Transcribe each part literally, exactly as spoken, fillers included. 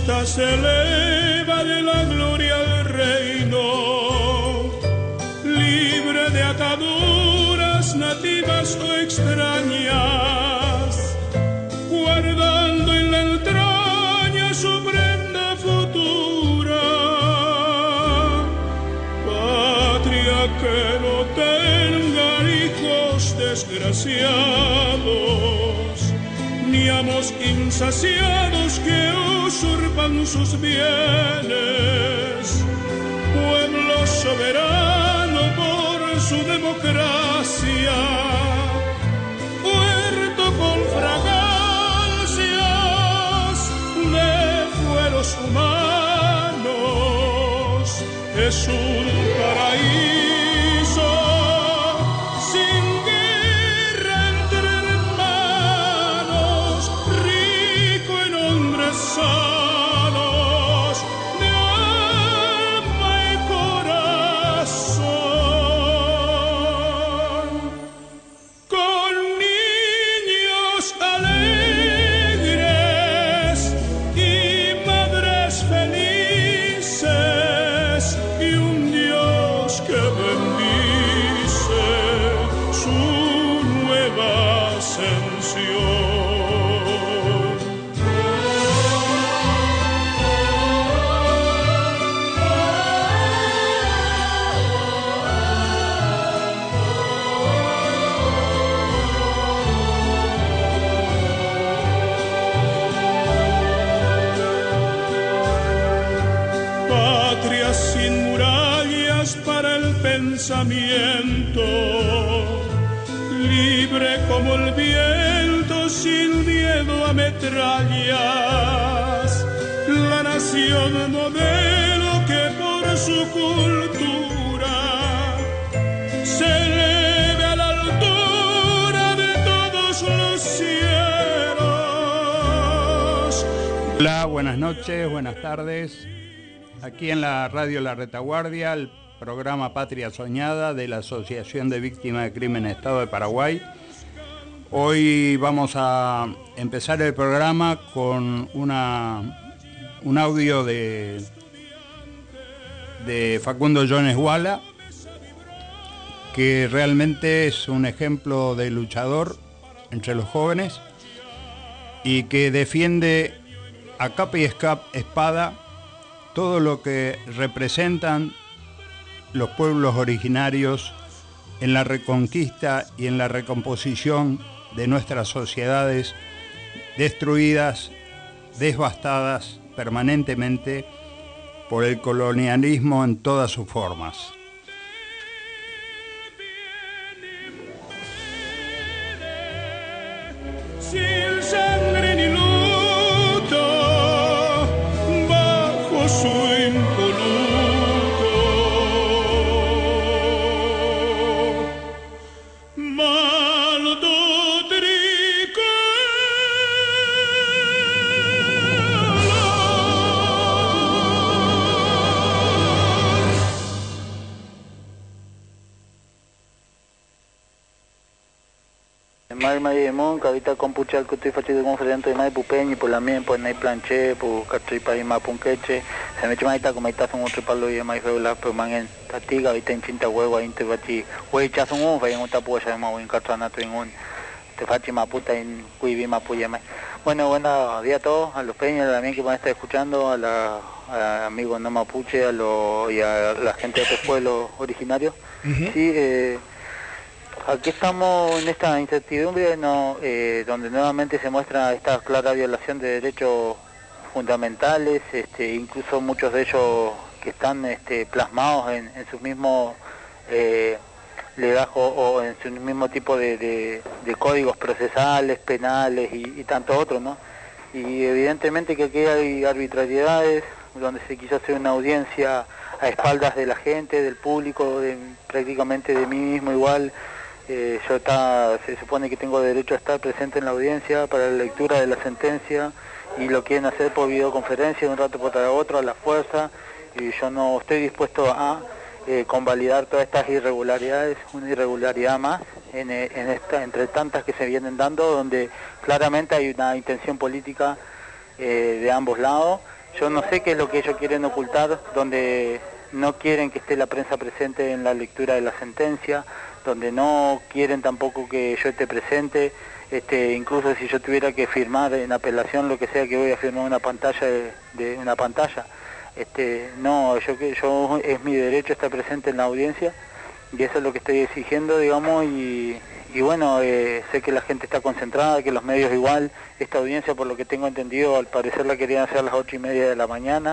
costa se eleva de la gloria al reino, libre de ataduras nativas o extrañas, guardando en la entraña su prenda futura, patria que no tenga hijos desgraciados, ni amos insaciados que usurpan sus bienes, pueblo soberano por su democracia, puerto con fragancias de fueros humanos, es un paraíso sin guerra entre hermanos, rico en hombres sanos de alma y corazón, con niños alegres y madres felices y un Dios que bendice su nueva ascensión. Patria sin murallas para el pensamiento, libre como el viento, sin miedo a metrallas, la nación modelo que por su cultura se eleve a la altura de todos los cielos. Hola, buenas noches, buenas tardes. Aquí en la radio La Retaguardia, el programa Patria Soñada de la Asociación de Víctimas de Crimen Estado de Paraguay. Hoy vamos a empezar el programa con una, un audio de, de Facundo Jones Wala, que realmente es un ejemplo de luchador entre los jóvenes y que defiende a capa y espada todo lo que representan los pueblos originarios en la reconquista y en la recomposición de nuestras sociedades destruidas, devastadas permanentemente por el colonialismo en todas sus formas. Sin sangre ni luto, bajo su impoluto manto Mai mai mon kavita kompuchal kutu fatido conferente mai pupeñi por la mien por nai planche por katri pai ma punkeche se me chama ita como ita son otro palo y mai feo la pero mangen tatiga vita en cinta huevo ahí te bati huei cha son un fai en otra puya ma en katrana tu en un te fachi ma puta en cuivi ma puya mai. Bueno, buenos días a todos, a los peñas también que van a estar escuchando, a los amigos no mapuche, a los y a la gente de otros pueblos originarios. Uh-huh. Sí, eh, aquí estamos en esta incertidumbre, no, eh, donde nuevamente se muestra esta clara violación de derechos fundamentales, este, incluso muchos de ellos que están este, plasmados en, en sus mismos eh, legajos o en su mismo tipo de, de, de códigos procesales, penales y, y tantos otros, ¿no? Y evidentemente que aquí hay arbitrariedades, donde se quiso hacer una audiencia a espaldas de la gente, del público, de, prácticamente de mí mismo igual. Eh, yo está, se supone que tengo derecho a estar presente en la audiencia para la lectura de la sentencia y lo quieren hacer por videoconferencia de un rato para otro a la fuerza y yo no estoy dispuesto a eh, convalidar todas estas irregularidades, una irregularidad más en, en esta, entre tantas que se vienen dando, donde claramente hay una intención política eh, de ambos lados yo no sé qué es lo que ellos quieren ocultar, donde no quieren que esté la prensa presente en la lectura de la sentencia, donde no quieren tampoco que yo esté presente, este, incluso si yo tuviera que firmar en apelación lo que sea que voy a firmar una pantalla de, de una pantalla, este, no, yo que yo es mi derecho estar presente en la audiencia y eso es lo que estoy exigiendo, digamos, y, y bueno, eh, sé que la gente está concentrada, que los medios igual, esta audiencia por lo que tengo entendido al parecer la querían hacer a las ocho y media de la mañana,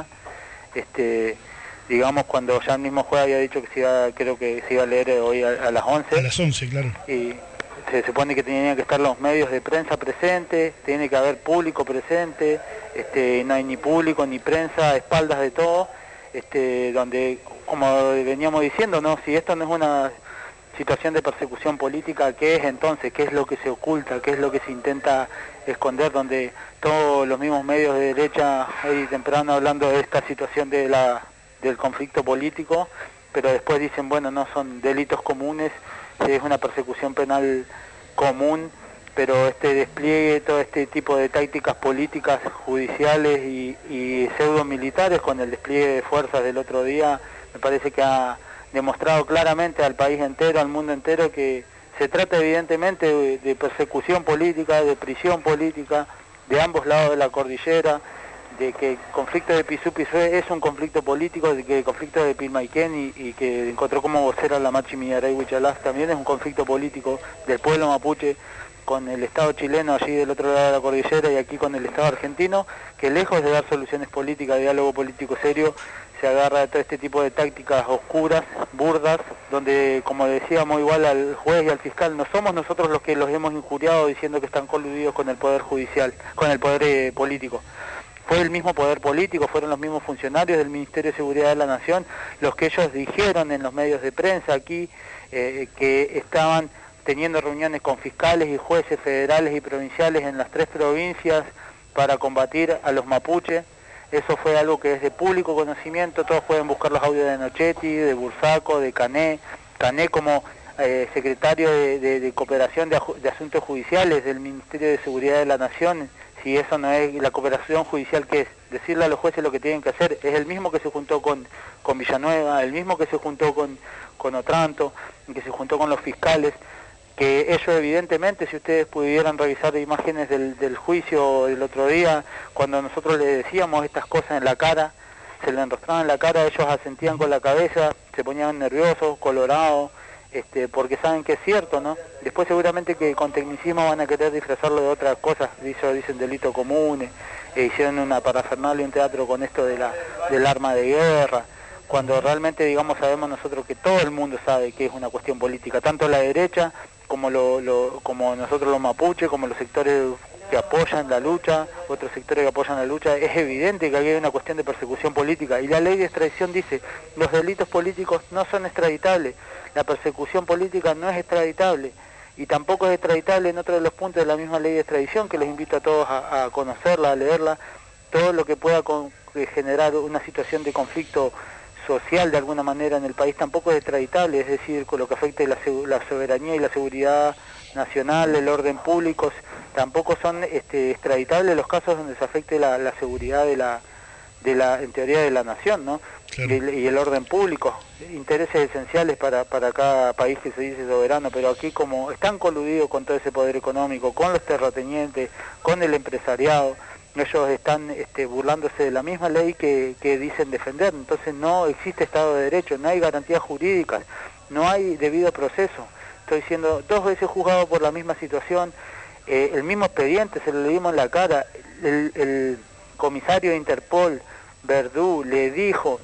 este, digamos cuando ya el mismo juez había dicho que se iba, creo que se iba a leer hoy a, a las once. A las once, claro. Y se supone que tenían que estar los medios de prensa presentes, tiene que haber público presente, este, no hay ni público ni prensa a espaldas de todo, este, donde, como veníamos diciendo, no, si esto no es una situación de persecución política, ¿qué es entonces? ¿Qué es lo que se oculta? ¿Qué es lo que se intenta esconder? Donde todos los mismos medios de derecha ahí temprano hablando de esta situación de la del conflicto político, pero después dicen, bueno, no son delitos comunes, es una persecución penal común, pero este despliegue, todo este tipo de tácticas políticas, judiciales y, y pseudo-militares con el despliegue de fuerzas del otro día, me parece que ha demostrado claramente al país entero, al mundo entero, que se trata evidentemente de, de persecución política, de prisión política, de ambos lados de la cordillera, de que el conflicto de Pisú-Pisue es un conflicto político, de que el conflicto de Pilmaiquén y, y que encontró como vocera la Machi Millaray Huichalaf también es un conflicto político del pueblo mapuche con el Estado chileno allí del otro lado de la cordillera y aquí con el Estado argentino, que lejos de dar soluciones políticas, diálogo político serio, se agarra de todo este tipo de tácticas oscuras, burdas, donde, como decíamos igual al juez y al fiscal, no somos nosotros los que los hemos injuriado diciendo que están coludidos con el poder judicial, con el poder eh, político. Fue el mismo poder político, fueron los mismos funcionarios del Ministerio de Seguridad de la Nación los que ellos dijeron en los medios de prensa aquí eh, que estaban teniendo reuniones con fiscales y jueces federales y provinciales en las tres provincias para combatir a los mapuches. Eso fue algo que es de público conocimiento, todos pueden buscar los audios de Nochetti, de Bursaco, de Cané, Cané como eh, secretario de, de, de Cooperación de, de Asuntos Judiciales del Ministerio de Seguridad de la Nación. Si eso no es la cooperación judicial, ¿qué es? Decirle a los jueces lo que tienen que hacer. Es el mismo que se juntó con, con Villanueva, el mismo que se juntó con, con Otranto, que se juntó con los fiscales, que ellos evidentemente, si ustedes pudieran revisar imágenes del, del juicio del otro día, cuando nosotros les decíamos estas cosas en la cara, se le enrostraban en la cara, ellos asentían con la cabeza, se ponían nerviosos, colorados, este, porque saben que es cierto, ¿no? Después seguramente que con tecnicismo van a querer disfrazarlo de otras cosas, dicen, dicen delito común, e hicieron una parafernalia, un teatro con esto de la del arma de guerra, cuando realmente, digamos, sabemos nosotros que todo el mundo sabe que es una cuestión política, tanto la derecha como lo, lo como nosotros los mapuches, como los sectores que apoyan la lucha, otros sectores que apoyan la lucha, es evidente que aquí hay una cuestión de persecución política, y la ley de extradición dice, los delitos políticos no son extraditables, la persecución política no es extraditable, y tampoco es extraditable en otro de los puntos de la misma ley de extradición, que les invito a todos a, a conocerla, a leerla, todo lo que pueda con, generar una situación de conflicto social de alguna manera en el país tampoco es extraditable, es decir, con lo que afecte la, la soberanía y la seguridad nacional, el orden público, tampoco son este, extraditables los casos donde se afecte la, la seguridad de la, de la, en teoría, de la nación, ¿no? Claro. Y, y el orden público, intereses esenciales para, para cada país que se dice soberano, pero aquí como están coludidos con todo ese poder económico, con los terratenientes, con el empresariado, ellos están este, burlándose de la misma ley que, que dicen defender, entonces no existe Estado de Derecho, no hay garantías jurídicas, no hay debido proceso. Estoy siendo dos veces juzgado por la misma situación, eh, el mismo expediente, se lo dimos en la cara, el, el comisario de Interpol, Verdú, le dijo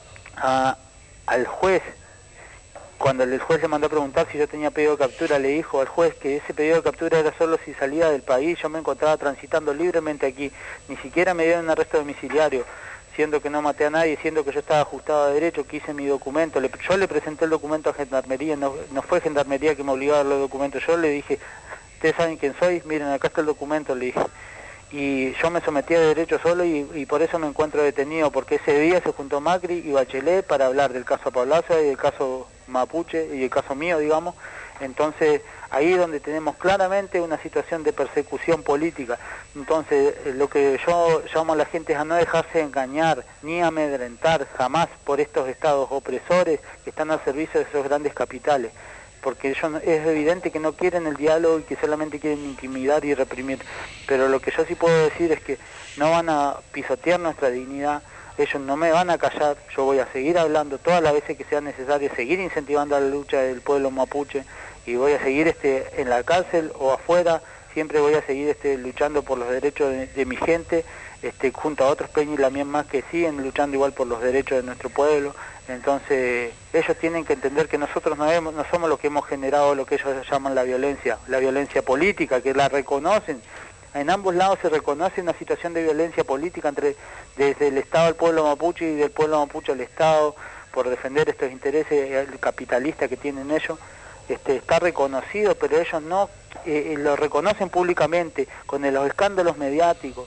a, al juez, cuando el juez le mandó a preguntar si yo tenía pedido de captura, le dijo al juez que ese pedido de captura era solo si salía del país, yo me encontraba transitando libremente aquí, ni siquiera me dieron un arresto domiciliario, siendo que no maté a nadie, siendo que yo estaba ajustado a derecho, que hice mi documento, le, yo le presenté el documento a Gendarmería, no, no fue Gendarmería que me obligó a dar los documentos, yo le dije, ustedes saben quién soy, miren, acá está el documento, le dije, y yo me sometí a derecho solo y, y por eso me encuentro detenido, porque ese día se juntó Macri y Bachelet para hablar del caso Paulaza y del caso Mapuche y el caso mío, digamos, Entonces, ahí es donde tenemos claramente una situación de persecución política. Entonces, lo que yo llamo a la gente es a no dejarse engañar ni amedrentar jamás por estos estados opresores que están al servicio de esos grandes capitales, porque ellos es evidente que no quieren el diálogo y que solamente quieren intimidar y reprimir. Pero lo que yo sí puedo decir es que no van a pisotear nuestra dignidad, ellos no me van a callar, yo voy a seguir hablando todas las veces que sea necesario, seguir incentivando la lucha del pueblo mapuche, y voy a seguir este en la cárcel o afuera, siempre voy a seguir este luchando por los derechos de, de mi gente, este junto a otros peñas y la mía más que siguen luchando igual por los derechos de nuestro pueblo. Entonces ellos tienen que entender que nosotros no, hemos, no somos los que hemos generado lo que ellos llaman la violencia, la violencia política, que la reconocen. En ambos lados se reconoce una situación de violencia política entre desde el Estado al pueblo mapuche y del pueblo mapuche al Estado por defender estos intereses capitalistas que tienen ellos. Este, está reconocido, pero ellos no eh, lo reconocen públicamente con los escándalos mediáticos.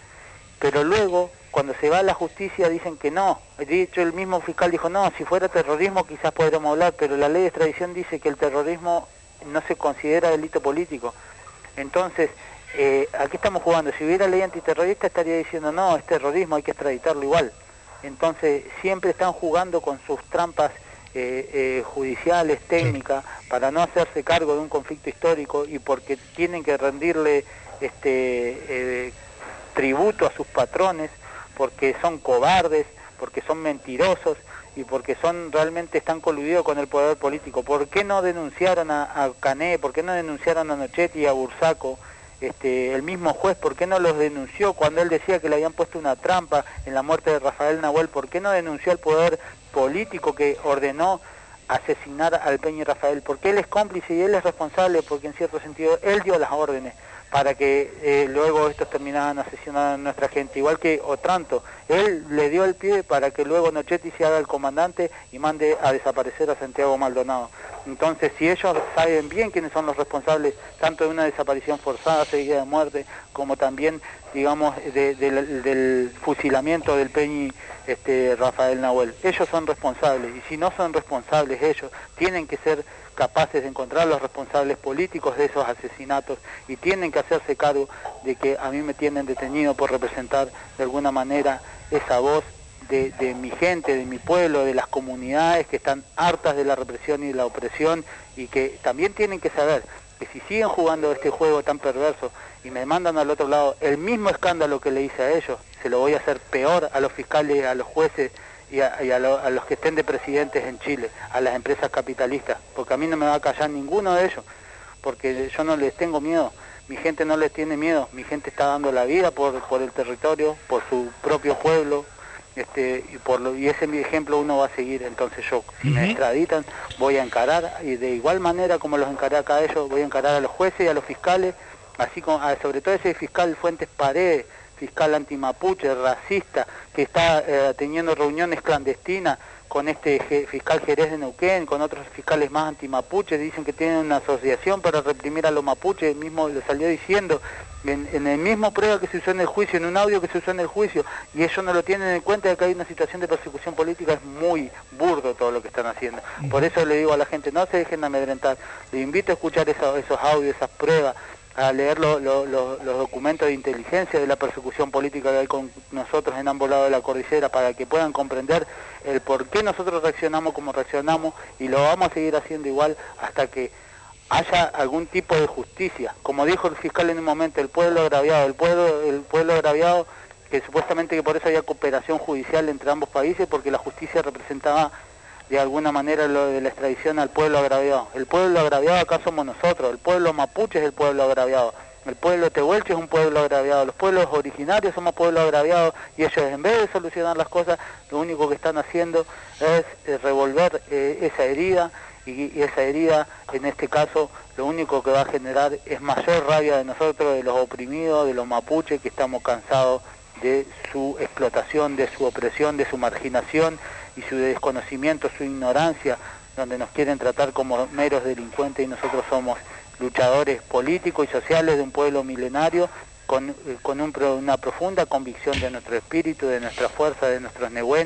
Pero luego, cuando se va a la justicia, dicen que no. De hecho, el mismo fiscal dijo, no, si fuera terrorismo quizás podríamos hablar, pero la ley de extradición dice que el terrorismo no se considera delito político. Entonces, eh, aquí estamos jugando. Si hubiera ley antiterrorista estaría diciendo, no, es terrorismo, hay que extraditarlo igual. Entonces, siempre están jugando con sus trampas eh, eh, judiciales, técnicas, sí, para no hacerse cargo de un conflicto histórico y porque tienen que rendirle este eh, tributo a sus patrones, porque son cobardes, porque son mentirosos y porque son realmente están coludidos con el poder político. ¿Por qué no denunciaron a, a Cané? ¿Por qué no denunciaron a Nochetti y a Bursaco? Este, el mismo juez, ¿por qué no los denunció cuando él decía que le habían puesto una trampa en la muerte de Rafael Nahuel? ¿Por qué no denunció al poder político que ordenó asesinar al Peña y Rafael? Porque él es cómplice y él es responsable, porque en cierto sentido él dio las órdenes para que eh, luego estos terminaran asesinando a nuestra gente, igual que Otranto. Él le dio el pie para que luego Nochetti se haga el comandante y mande a desaparecer a Santiago Maldonado. Entonces, si ellos saben bien quiénes son los responsables, tanto de una desaparición forzada, seguida de muerte, como también, digamos, de, de, de, del fusilamiento del Peñi este, Rafael Nahuel, ellos son responsables, y si no son responsables ellos, tienen que ser capaces de encontrar los responsables políticos de esos asesinatos y tienen que hacerse cargo de que a mí me tienen detenido por representar de alguna manera esa voz de, de mi gente, de mi pueblo, de las comunidades que están hartas de la represión y de la opresión y que también tienen que saber que si siguen jugando este juego tan perverso y me mandan al otro lado el mismo escándalo que le hice a ellos, se lo voy a hacer peor a los fiscales, a los jueces y a, y a, lo, a los que estén de presidentes en Chile, a las empresas capitalistas, porque a mí no me va a callar ninguno de ellos, porque yo no les tengo miedo, mi gente no les tiene miedo, mi gente está dando la vida por, por el territorio, por su propio pueblo, este y por lo, y ese mi ejemplo uno va a seguir. Entonces yo, si uh-huh. me extraditan, voy a encarar, y de igual manera como los encaré acá a ellos, voy a encarar a los jueces y a los fiscales, así como a, sobre todo ese fiscal Fuentes Paredes, fiscal antimapuche, racista, que está eh, teniendo reuniones clandestinas con este je, fiscal Jerez de Neuquén, con otros fiscales más antimapuches, dicen que tienen una asociación para reprimir a los mapuches, él mismo le salió diciendo, en, en el mismo prueba que se usó en el juicio, en un audio que se usó en el juicio, y ellos no lo tienen en cuenta de que hay una situación de persecución política, es muy burdo todo lo que están haciendo. Por eso le digo a la gente, no se dejen amedrentar, les invito a escuchar esos, esos audios, esas pruebas, a leer lo, lo, lo, los documentos de inteligencia de la persecución política que hay con nosotros en ambos lados de la cordillera, para que puedan comprender el por qué nosotros reaccionamos como reaccionamos, y lo vamos a seguir haciendo igual hasta que haya algún tipo de justicia. Como dijo el fiscal en un momento, el pueblo agraviado, el pueblo, el pueblo agraviado, que supuestamente que por eso había cooperación judicial entre ambos países, porque la justicia representaba de alguna manera lo de la extradición al pueblo agraviado. El pueblo agraviado acá somos nosotros, el pueblo mapuche es el pueblo agraviado, el pueblo tehuelche es un pueblo agraviado, los pueblos originarios somos pueblos agraviados, y ellos en vez de solucionar las cosas, lo único que están haciendo es eh, revolver eh, esa herida, y, y esa herida en este caso lo único que va a generar es mayor rabia de nosotros, de los oprimidos, de los mapuches, que estamos cansados de su explotación, de su opresión, de su marginación y su desconocimiento, su ignorancia, donde nos quieren tratar como meros delincuentes, y nosotros somos luchadores políticos y sociales de un pueblo milenario con, con un, una profunda convicción de nuestro espíritu, de nuestra fuerza, de nuestros Nehuen,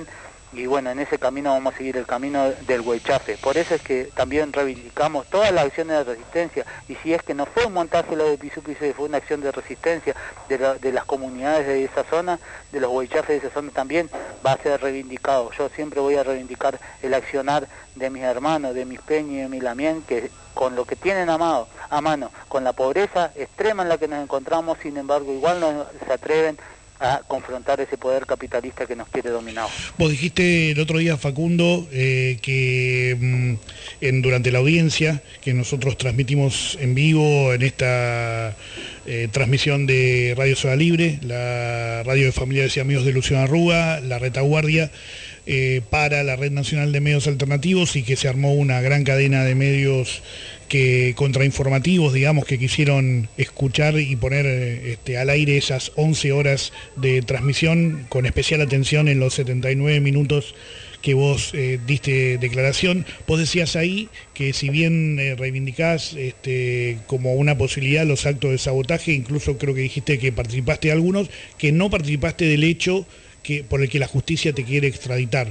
y bueno, en ese camino vamos a seguir el camino del huaychafe. Por eso es que también reivindicamos todas las acciones de resistencia, y si es que no fue un montaje lo de Pisú Pisú, fue una acción de resistencia de, la, de las comunidades de esa zona, de los huaychafes de esa zona también, va a ser reivindicado. Yo siempre voy a reivindicar el accionar de mis hermanos, de mis peñas y de mi lamien, que con lo que tienen amado, a mano, con la pobreza extrema en la que nos encontramos, sin embargo, igual no se atreven a confrontar ese poder capitalista que nos quiere dominar. Vos dijiste el otro día, Facundo, eh, que mm, en, durante la audiencia que nosotros transmitimos en vivo en esta eh, transmisión de Radio Ciudad Libre, la radio de familiares y amigos de Luciano Arruga, la retaguardia, eh, para la Red Nacional de Medios Alternativos, y que se armó una gran cadena de medios que contrainformativos, digamos, que quisieron escuchar y poner este, al aire esas once horas de transmisión, con especial atención en los setenta y nueve minutos que vos eh, diste declaración. Vos decías ahí que si bien eh, reivindicás este, como una posibilidad los actos de sabotaje, incluso creo que dijiste que participaste de algunos, que no participaste del hecho que, por el que la justicia te quiere extraditar.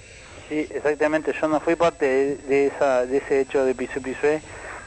Sí, exactamente, yo no fui parte de, de, esa, de ese hecho de Pisú Pisú,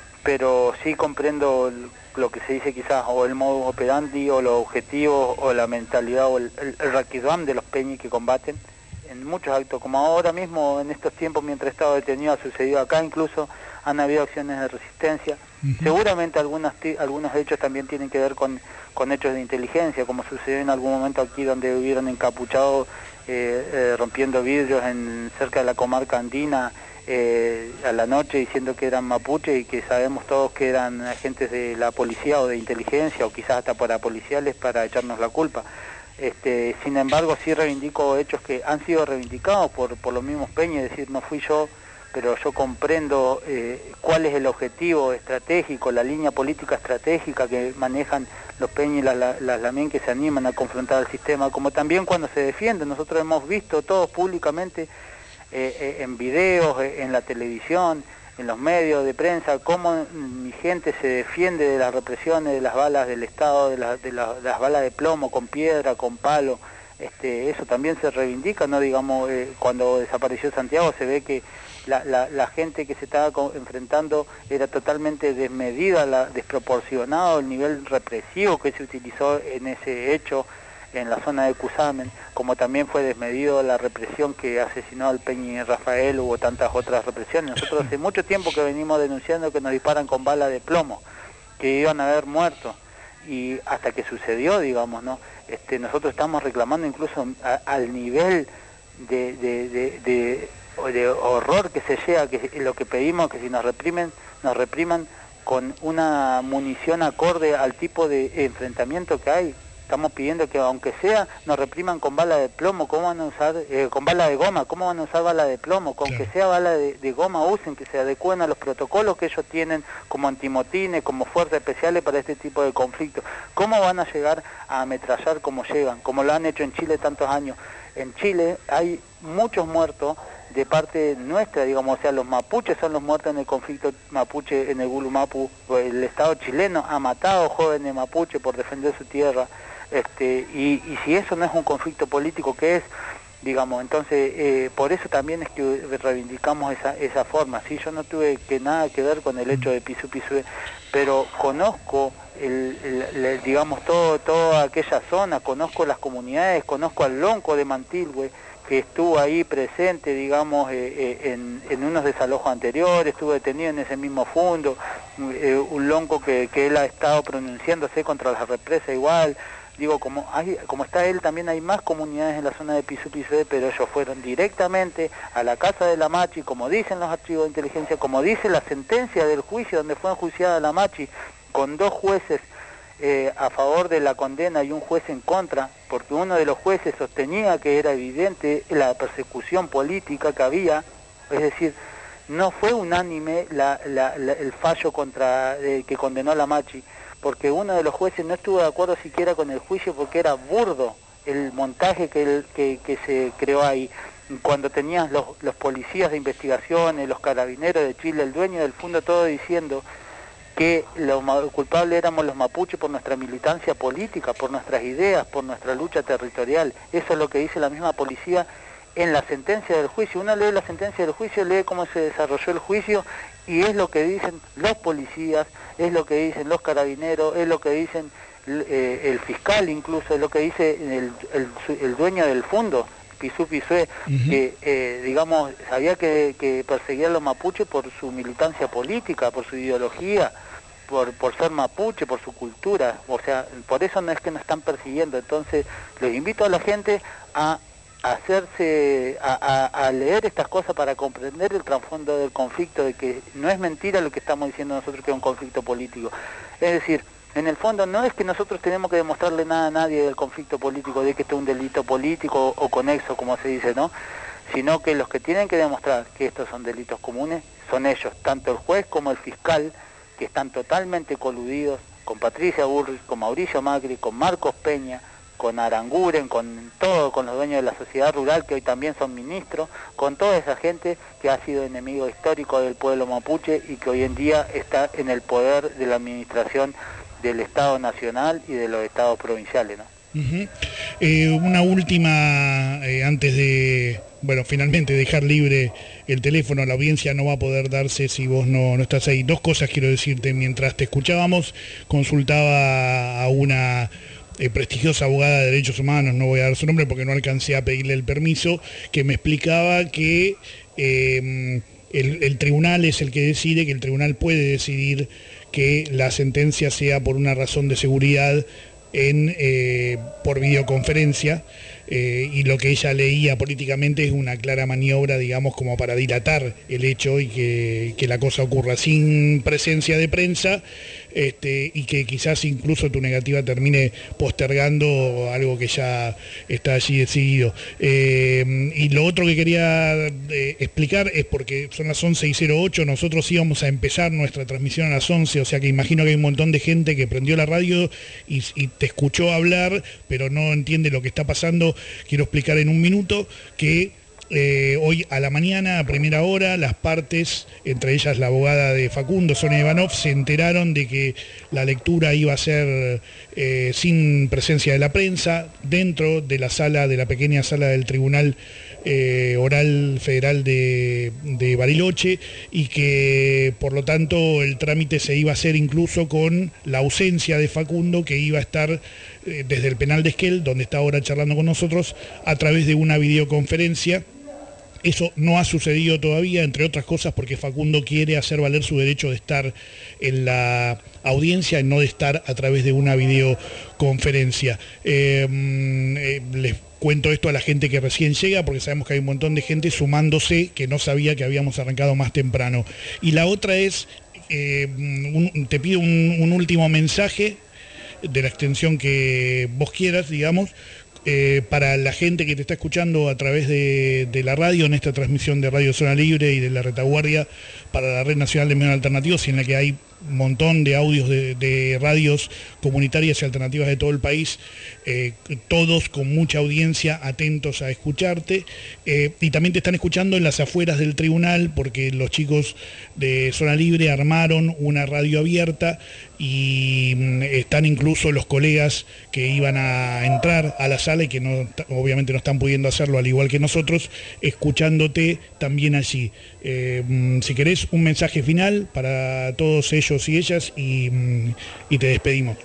pero sí comprendo el, lo que se dice quizás, o el modus operandi, o los objetivos, o la mentalidad, o el, el, el raquidam de los peñis que combaten en muchos actos, como ahora mismo en estos tiempos mientras estaba detenido ha sucedido acá, incluso han habido acciones de resistencia. Uh-huh. Seguramente algunas, algunos hechos también tienen que ver con, con hechos de inteligencia, como sucedió en algún momento aquí donde hubieron encapuchados eh, eh, rompiendo vidrios en cerca de la comarca andina, Eh, a la noche, diciendo que eran mapuches, y que sabemos todos que eran agentes de la policía o de inteligencia, o quizás hasta parapoliciales, para echarnos la culpa. Este, sin embargo, sí reivindico hechos que han sido reivindicados por, por los mismos peñas, es decir, no fui yo, pero yo comprendo eh, cuál es el objetivo estratégico, la línea política estratégica que manejan los peñas y las, las, las lamien, que se animan a confrontar al sistema, como también cuando se defienden. Nosotros hemos visto todos públicamente, Eh, eh, en videos, eh, en la televisión, en los medios de prensa, cómo mi gente se defiende de las represiones, de las balas del Estado, de, la, de, la, de las balas de plomo, con piedra, con palo. Este, eso también se reivindica, ¿no? Digamos, eh, cuando desapareció Santiago se ve que la, la, la gente que se estaba enfrentando era totalmente desmedida, la, desproporcionado el nivel represivo que se utilizó en ese hecho en la zona de Cusamen, como también fue desmedido la represión que asesinó al Peñi Rafael. Hubo tantas otras represiones. Nosotros hace mucho tiempo que venimos denunciando que nos disparan con bala de plomo, que iban a haber muerto, y hasta que sucedió, digamos, ¿no? Este, nosotros estamos reclamando incluso a, al nivel de, de, de, de, de horror que se llega, que lo que pedimos, que si nos reprimen, nos repriman con una munición acorde al tipo de enfrentamiento que hay. Estamos pidiendo que, aunque sea, nos repriman con bala de plomo. ¿Cómo van a usar, eh, con bala de goma? ¿Cómo van a usar bala de plomo? Con claro. que sea bala de, de goma, usen, que se adecúen a los protocolos que ellos tienen como antimotines, como fuerzas especiales para este tipo de conflictos. ¿Cómo van a llegar a ametrallar como llegan? Como lo han hecho en Chile tantos años. En Chile hay muchos muertos de parte nuestra, digamos, o sea, los mapuches son los muertos en el conflicto mapuche, en el Gulumapu. El Estado chileno ha matado jóvenes mapuche por defender su tierra. Este, y, y si eso no es un conflicto político, ¿qué es? Digamos, entonces, eh, por eso también es que reivindicamos esa, esa forma. Sí, yo no tuve que nada que ver con el hecho de Pisú Pisú, pero conozco, el, el, el, digamos, todo, toda aquella zona, conozco las comunidades, conozco al lonco de Mantilhue, que estuvo ahí presente, digamos, eh, eh, en, en unos desalojos anteriores, estuvo detenido en ese mismo fundo, eh, un lonco que, que él ha estado pronunciándose contra las represas igual. Digo, como hay, como está él, también hay más comunidades en la zona de Pisú Pisú, pero ellos fueron directamente a la casa de la Machi, como dicen los archivos de inteligencia, como dice la sentencia del juicio donde fue enjuiciada la Machi, con dos jueces eh, a favor de la condena y un juez en contra, porque uno de los jueces sostenía que era evidente la persecución política que había, es decir, no fue unánime la, la, la, el fallo contra eh, que condenó a la Machi, porque uno de los jueces no estuvo de acuerdo siquiera con el juicio porque era burdo el montaje que, el, que, que se creó ahí. Cuando tenías los, los policías de investigaciones, los carabineros de Chile, el dueño del fondo, todo diciendo que los culpables éramos los mapuches por nuestra militancia política, por nuestras ideas, por nuestra lucha territorial. Eso es lo que dice la misma policía en la sentencia del juicio. Uno lee la sentencia del juicio, lee cómo se desarrolló el juicio, y es lo que dicen los policías, es lo que dicen los carabineros, es lo que dicen eh, el fiscal, incluso es lo que dice el, el, el dueño del fondo, Pisú Pisué, uh-huh. que eh, digamos sabía que, que perseguía a los mapuches por su militancia política, por su ideología, por, por ser mapuche, por su cultura. O sea, por eso no es que nos están persiguiendo. Entonces les invito a la gente a hacerse, a, a, a leer estas cosas para comprender el trasfondo del conflicto, de que no es mentira lo que estamos diciendo nosotros que es un conflicto político. Es decir, en el fondo no es que nosotros tenemos que demostrarle nada a nadie del conflicto político, de que esto es un delito político o conexo, como se dice, ¿no? Sino que los que tienen que demostrar que estos son delitos comunes son ellos, tanto el juez como el fiscal, que están totalmente coludidos con Patricia Bullrich, con Mauricio Macri, con Marcos Peña, con Aranguren, con todo, con los dueños de la sociedad rural que hoy también son ministros, con toda esa gente que ha sido enemigo histórico del pueblo mapuche y que hoy en día está en el poder de la administración del Estado Nacional y de los estados provinciales, ¿no? Uh-huh. Eh, una última, eh, antes de, bueno, finalmente dejar libre el teléfono, la audiencia no va a poder darse si vos no, no estás ahí. Dos cosas quiero decirte, mientras te escuchábamos, consultaba a una Eh, prestigiosa abogada de derechos humanos, no voy a dar su nombre porque no alcancé a pedirle el permiso, que me explicaba que eh, el, el tribunal es el que decide, que el tribunal puede decidir que la sentencia sea por una razón de seguridad en, eh, por videoconferencia, eh, y lo que ella leía políticamente es una clara maniobra, digamos, como para dilatar el hecho y que, que la cosa ocurra sin presencia de prensa, este, y que quizás incluso tu negativa termine postergando algo que ya está allí decidido. Eh, y lo otro que quería eh, explicar es porque son las once y cero ocho, nosotros íbamos a empezar nuestra transmisión a las once, o sea que imagino que hay un montón de gente que prendió la radio y, y te escuchó hablar, pero no entiende lo que está pasando. Quiero explicar en un minuto que Eh, hoy a la mañana, a primera hora, las partes, entre ellas la abogada de Facundo, Sonia Ivanov, se enteraron de que la lectura iba a ser eh, sin presencia de la prensa, dentro de la sala, de la pequeña sala del Tribunal eh, Oral Federal de, de Bariloche, y que por lo tanto el trámite se iba a hacer incluso con la ausencia de Facundo, que iba a estar eh, desde el penal de Esquel, donde está ahora charlando con nosotros, a través de una videoconferencia. Eso no ha sucedido todavía, entre otras cosas porque Facundo quiere hacer valer su derecho de estar en la audiencia y no de estar a través de una videoconferencia. Eh, eh, les cuento esto a la gente que recién llega porque sabemos que hay un montón de gente sumándose que no sabía que habíamos arrancado más temprano. Y la otra es, eh, un, te pido un, un último mensaje de la extensión que vos quieras, digamos, Eh, para la gente que te está escuchando a través de, de la radio, en esta transmisión de Radio Zona Libre y de la Retaguardia para la Red Nacional de Medios Alternativos, en la que hay un montón de audios de, de radios comunitarias y alternativas de todo el país, eh, todos con mucha audiencia, atentos a escucharte, eh, y también te están escuchando en las afueras del tribunal, porque los chicos de Zona Libre armaron una radio abierta y mm, están incluso los colegas que iban a entrar a la sala y que no, obviamente no están pudiendo hacerlo al igual que nosotros, escuchándote también allí. Eh, si querés un mensaje final para todos ellos y ellas, y, y te despedimos.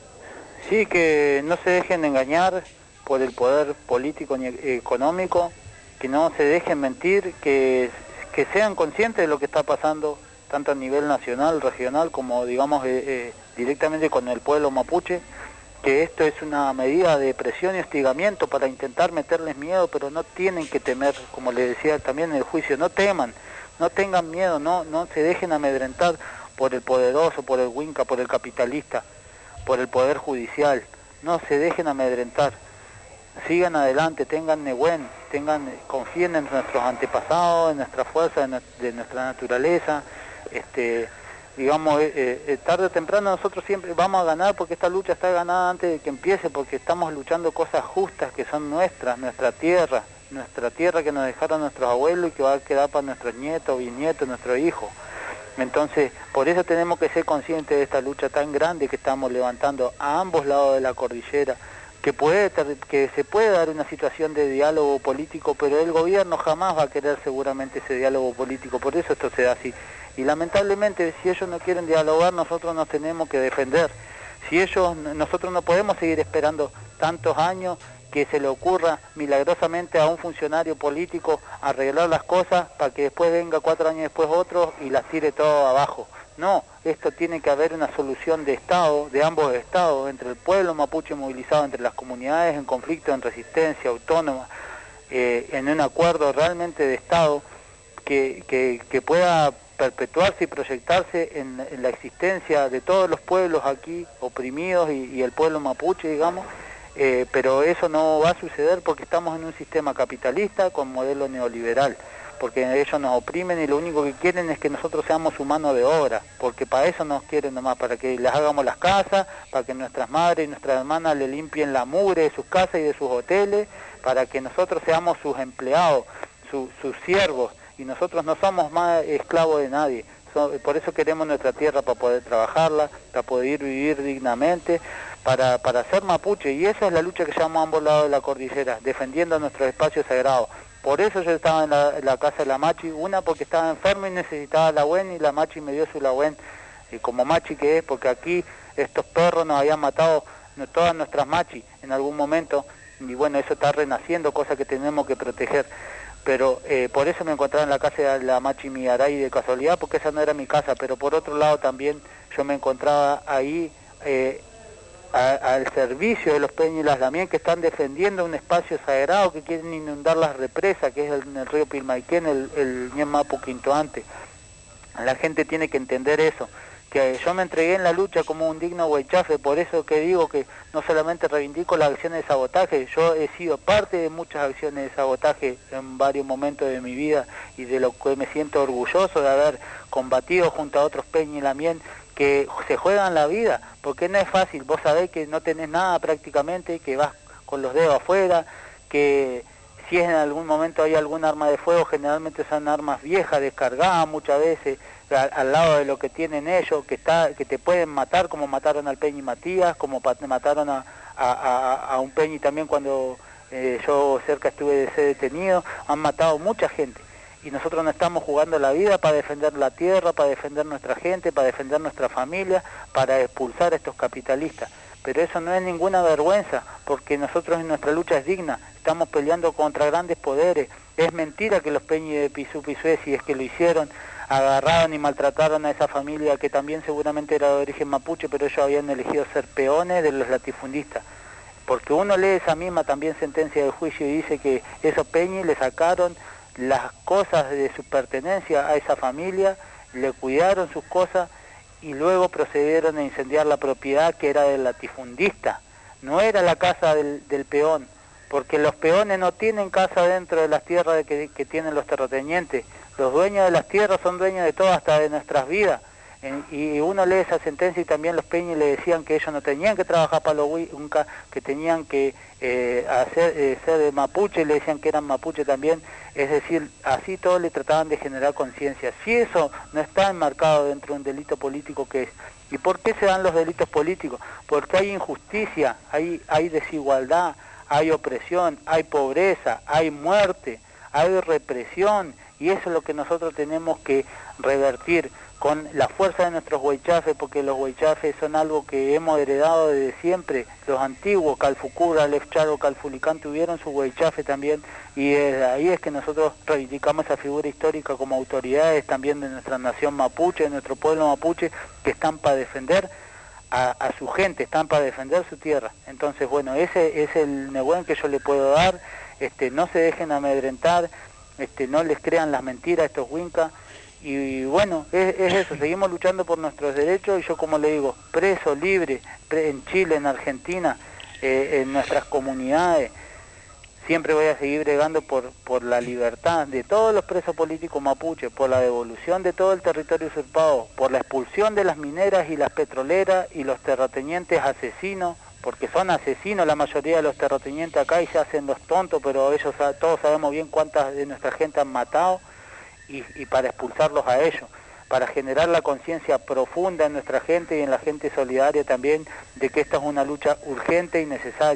Sí, que no se dejen engañar por el poder político ni económico, que no se dejen mentir, que, que sean conscientes de lo que está pasando tanto a nivel nacional, regional, como digamos eh, eh, directamente con el pueblo mapuche, que esto es una medida de presión y hostigamiento para intentar meterles miedo, pero no tienen que temer, como les decía también en el juicio, no teman, no tengan miedo, no, no se dejen amedrentar por el poderoso, por el Winca, por el capitalista, por el poder judicial, no se dejen amedrentar, sigan adelante, tengan negüen, tengan, confíen en nuestros antepasados, en nuestra fuerza, de, de nuestra naturaleza, este, digamos, eh, eh, tarde o temprano nosotros siempre vamos a ganar, porque esta lucha está ganada antes de que empiece, porque estamos luchando cosas justas que son nuestras, nuestra tierra, nuestra tierra que nos dejaron nuestros abuelos y que va a quedar para nuestros nietos, bisnietos, nuestros hijos. Entonces, por eso tenemos que ser conscientes de esta lucha tan grande que estamos levantando a ambos lados de la cordillera, que puede que se puede dar una situación de diálogo político, pero el gobierno jamás va a querer seguramente ese diálogo político, por eso esto se da así. Y lamentablemente, si ellos no quieren dialogar, nosotros nos tenemos que defender. Si ellos, nosotros no podemos seguir esperando tantos años que se le ocurra milagrosamente a un funcionario político arreglar las cosas para que después venga cuatro años después otro y las tire todo abajo. No, esto tiene que haber una solución de Estado, de ambos Estados, entre el pueblo mapuche movilizado, entre las comunidades en conflicto, en resistencia autónoma, eh, en un acuerdo realmente de Estado que, que, que pueda perpetuarse y proyectarse en, en la existencia de todos los pueblos aquí oprimidos y, y el pueblo mapuche, digamos, eh, pero eso no va a suceder porque estamos en un sistema capitalista con modelo neoliberal, porque ellos nos oprimen y lo único que quieren es que nosotros seamos humanos de obra, porque para eso nos quieren nomás, para que les hagamos las casas, para que nuestras madres y nuestras hermanas le limpien la mugre de sus casas y de sus hoteles, para que nosotros seamos sus empleados, su, sus siervos, y nosotros no somos más esclavos de nadie. So, por eso queremos nuestra tierra, para poder trabajarla, para poder vivir dignamente, para, para ser mapuche, y esa es la lucha que llevamos a ambos lados de la cordillera, defendiendo nuestros espacios sagrados. Por eso yo estaba en la, en la casa de la Machi, una porque estaba enferma y necesitaba la Wen, y la Machi me dio su la Wen, y como Machi que es, porque aquí estos perros nos habían matado todas nuestras Machi en algún momento, y bueno, eso está renaciendo, cosa que tenemos que proteger. Pero eh, por eso me encontraba en la casa de la Machi Miaray de casualidad, porque esa no era mi casa, pero por otro lado también yo me encontraba ahí eh, a, al servicio de los Peñilas también, que están defendiendo un espacio sagrado, que quieren inundar las represas, que es el, el río Pilmaiquén, el, el Ñemapu Quintoante. La gente tiene que entender eso, que yo me entregué en la lucha como un digno huaychafe, por eso que digo que no solamente reivindico las acciones de sabotaje, yo he sido parte de muchas acciones de sabotaje en varios momentos de mi vida, y de lo que me siento orgulloso de haber combatido junto a otros Peñilamien que se juegan la vida, porque no es fácil. Vos sabés que no tenés nada prácticamente, que vas con los dedos afuera, que si en algún momento hay algún arma de fuego, generalmente son armas viejas, descargadas muchas veces, al, al lado de lo que tienen ellos, que está que te pueden matar, como mataron al Peñi Matías, como mataron a, a, a, a un Peñi también cuando eh, yo cerca estuve de ser detenido. Han matado mucha gente, y nosotros no estamos jugando la vida para defender la tierra, para defender nuestra gente, para defender nuestra familia, para expulsar a estos capitalistas. Pero eso no es ninguna vergüenza, porque nosotros en nuestra lucha es digna, estamos peleando contra grandes poderes. Es mentira que los Peñi de Pisú Pisué, si es que lo hicieron, agarraron y maltrataron a esa familia que también seguramente era de origen mapuche, pero ellos habían elegido ser peones de los latifundistas. Porque uno lee esa misma también sentencia de juicio y dice que esos Peñi le sacaron las cosas de su pertenencia a esa familia, le cuidaron sus cosas, y luego procedieron a incendiar la propiedad que era del latifundista. No era la casa del, del peón, porque los peones no tienen casa dentro de las tierras de que, que tienen los terratenientes. Los dueños de las tierras son dueños de todo, hasta de nuestras vidas. En, y uno lee esa sentencia, y también los Peñi le decían que ellos no tenían que trabajar para los Huinca, que tenían que eh, hacer eh, ser de mapuche, le decían que eran mapuche también. Es decir, así todos le trataban de generar conciencia. Si eso no está enmarcado dentro de un delito político, ¿qué es? ¿Y por qué se dan los delitos políticos? Porque hay injusticia, hay, hay desigualdad, hay opresión, hay pobreza, hay muerte, hay represión, y eso es lo que nosotros tenemos que revertir con la fuerza de nuestros huaychafes, porque los huaychafes son algo que hemos heredado desde siempre. Los antiguos, Calfucura, Lefcharo, Calfulicán, tuvieron su huaychafe también, y desde ahí es que nosotros reivindicamos esa figura histórica como autoridades también de nuestra nación mapuche, de nuestro pueblo mapuche, que están para defender a, a su gente, están para defender su tierra. Entonces, bueno, ese es el negüen que yo le puedo dar. Este, no se dejen amedrentar, este, no les crean las mentiras a estos huincas. Y bueno, es, es eso, seguimos luchando por nuestros derechos, y yo, como le digo, preso, libre, pre, en Chile, en Argentina, eh, en nuestras comunidades, siempre voy a seguir bregando por, por la libertad de todos los presos políticos mapuches, por la devolución de todo el territorio usurpado, por la expulsión de las mineras y las petroleras y los terratenientes asesinos, porque son asesinos la mayoría de los terratenientes acá, y se hacen los tontos, pero ellos todos sabemos bien cuántas de nuestra gente han matado. Y, y para expulsarlos a ellos, para generar la conciencia profunda en nuestra gente y en la gente solidaria también, de que esta es una lucha urgente y necesaria,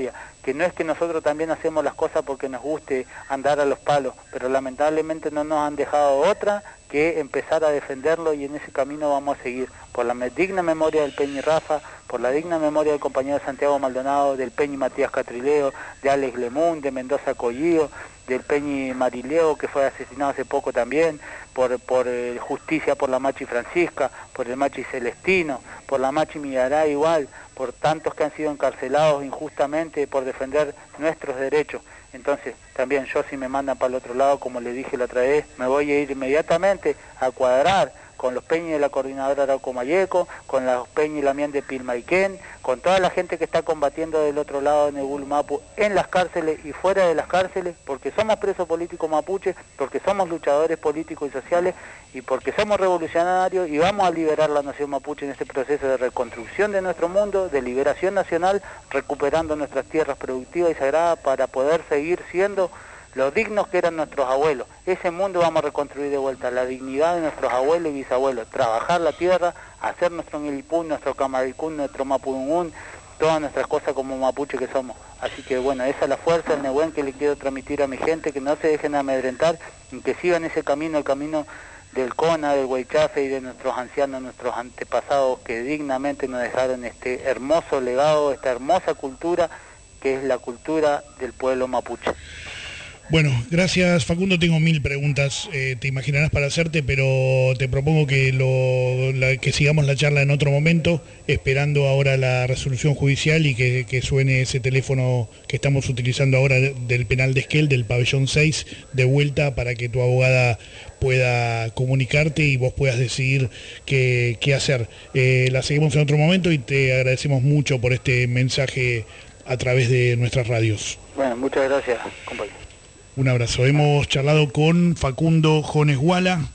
que no es que nosotros también hacemos las cosas porque nos guste andar a los palos, pero lamentablemente no nos han dejado otra que empezar a defenderlo, y en ese camino vamos a seguir, por la digna memoria del Peñi Rafa, por la digna memoria del compañero Santiago Maldonado, del Peñi Matías Catrileo, de Alex Lemún, de Mendoza Collío, del Peñi Marileo, que fue asesinado hace poco también, por, por eh, justicia por la Machi Francisca, por el Machi Celestino, por la Machi Millará igual, por tantos que han sido encarcelados injustamente por defender nuestros derechos. Entonces, también yo, si me mandan para el otro lado, como le dije la otra vez, me voy a ir inmediatamente a cuadrar con los Peñi de la Coordinadora Arauco Mayeco, con los Peñi Lamien de Pilmaiquén, con toda la gente que está combatiendo del otro lado de Nebul Mapu, en las cárceles y fuera de las cárceles, porque somos presos políticos mapuches, porque somos luchadores políticos y sociales, y porque somos revolucionarios, y vamos a liberar la nación mapuche en este proceso de reconstrucción de nuestro mundo, de liberación nacional, recuperando nuestras tierras productivas y sagradas para poder seguir siendo los dignos que eran nuestros abuelos. Ese mundo vamos a reconstruir de vuelta, la dignidad de nuestros abuelos y bisabuelos, trabajar la tierra, hacer nuestro Nilipún, nuestro Camaricún, nuestro Mapudungún, todas nuestras cosas como mapuche que somos. Así que bueno, esa es la fuerza, el Nehuen que le quiero transmitir a mi gente, que no se dejen amedrentar y que sigan ese camino, el camino del CONA, del Huaychafe y de nuestros ancianos, nuestros antepasados que dignamente nos dejaron este hermoso legado, esta hermosa cultura que es la cultura del pueblo mapuche. Bueno, gracias Facundo, tengo mil preguntas, eh, te imaginarás para hacerte, pero te propongo que, lo, la, que sigamos la charla en otro momento, esperando ahora la resolución judicial y que, que suene ese teléfono que estamos utilizando ahora del penal de Esquel, del pabellón seis, de vuelta para que tu abogada pueda comunicarte y vos puedas decidir qué, qué hacer. Eh, la seguimos en otro momento y te agradecemos mucho por este mensaje a través de nuestras radios. Bueno, muchas gracias, compañero. Un abrazo. Hemos charlado con Facundo Jones Guala,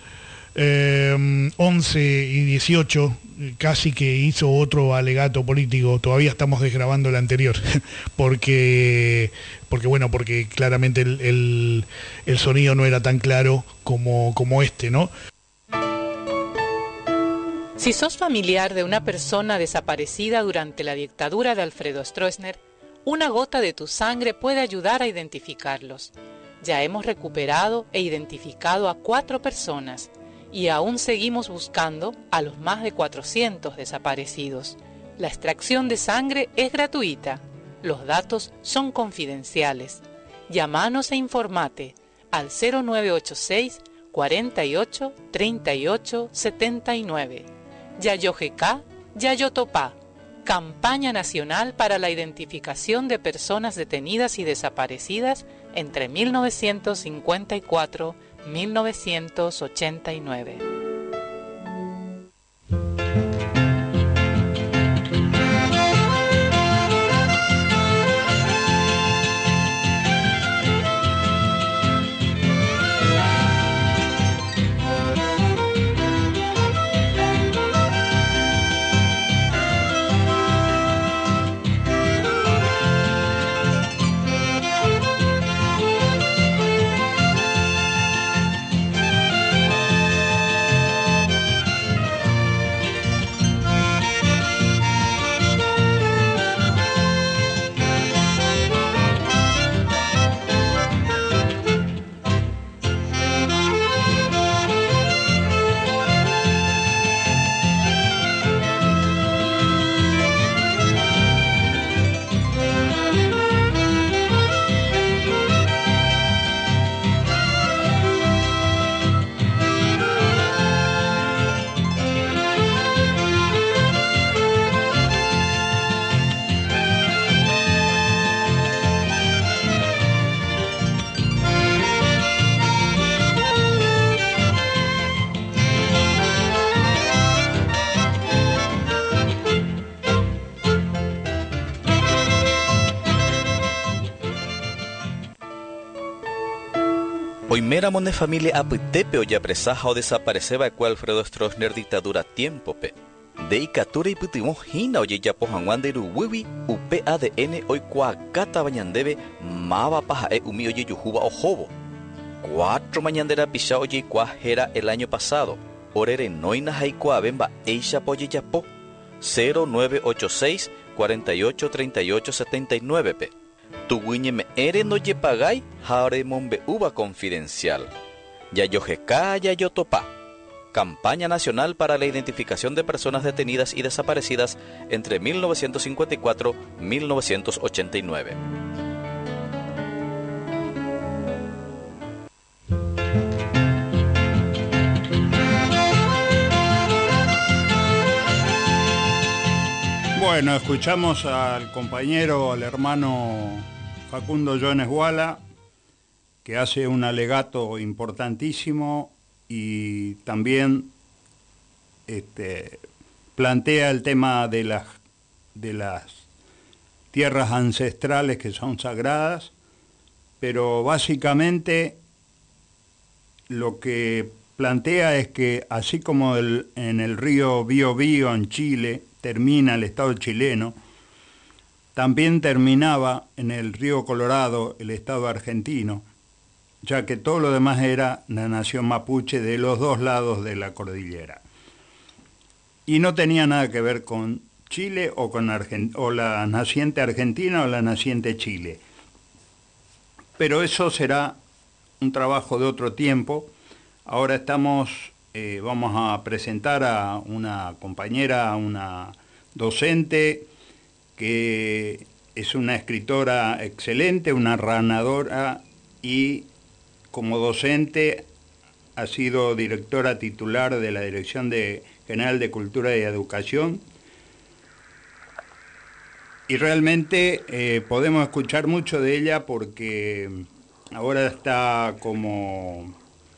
eh, once y dieciocho, casi que hizo otro alegato político, todavía estamos desgrabando el anterior, porque, porque bueno, porque claramente el, el, el sonido no era tan claro como, como este, ¿no? Si sos familiar de una persona desaparecida durante la dictadura de Alfredo Stroessner, una gota de tu sangre puede ayudar a identificarlos. Ya hemos recuperado e identificado a cuatro personas y aún seguimos buscando a los más de cuatrocientos desaparecidos. La extracción de sangre es gratuita. Los datos son confidenciales. Llámanos e informate al cero nueve ocho seis, cuarenta y ocho, treinta y ocho, setenta y nueve. Yayojeca, Yayotopá. Campaña Nacional para la Identificación de Personas Detenidas y Desaparecidas entre mil novecientos cincuenta y cuatro y mil novecientos ochenta y nueve. Oimera mone familia apitepe o ya presaja o desapareceba de cual Alfredo Stroessner dictadura tiempo pe. De icatura y putimos hina oye ya pojanguan de Uruwiwi, upe A D N hoy cuacata bañandebe, maba paja e umi oye yujuba o jobo. Cuatro mañandera pisha oye cuajera el año pasado. Orere noina haikua bemba eisha poye yapo. cero nueve ocho seis, cuarenta y ocho, treinta y ocho, setenta y nueve pe. Tuguiñe me ere no ye pagay, jare mombe uva confidencial. Ya yo jeca, ya yo topa. Campaña Nacional para la Identificación de Personas Detenidas y Desaparecidas entre mil novecientos cincuenta y cuatro y mil novecientos ochenta y nueve. Bueno, escuchamos al compañero, al hermano Facundo Jones Wala, que hace un alegato importantísimo y también este, plantea el tema de las, de las tierras ancestrales que son sagradas, pero básicamente lo que plantea es que así como el, en el río Biobío en Chile termina el Estado chileno, también terminaba en el río Colorado el Estado argentino, ya que todo lo demás era la nación mapuche de los dos lados de la cordillera. Y no tenía nada que ver con Chile o con Argent- o la naciente Argentina o la naciente Chile. Pero eso será un trabajo de otro tiempo. Ahora estamos, eh, vamos a presentar a una compañera, a una docente que es una escritora excelente, una narradora y como docente ha sido directora titular de la Dirección de General de Cultura y Educación. Y realmente eh, podemos escuchar mucho de ella porque ahora está como,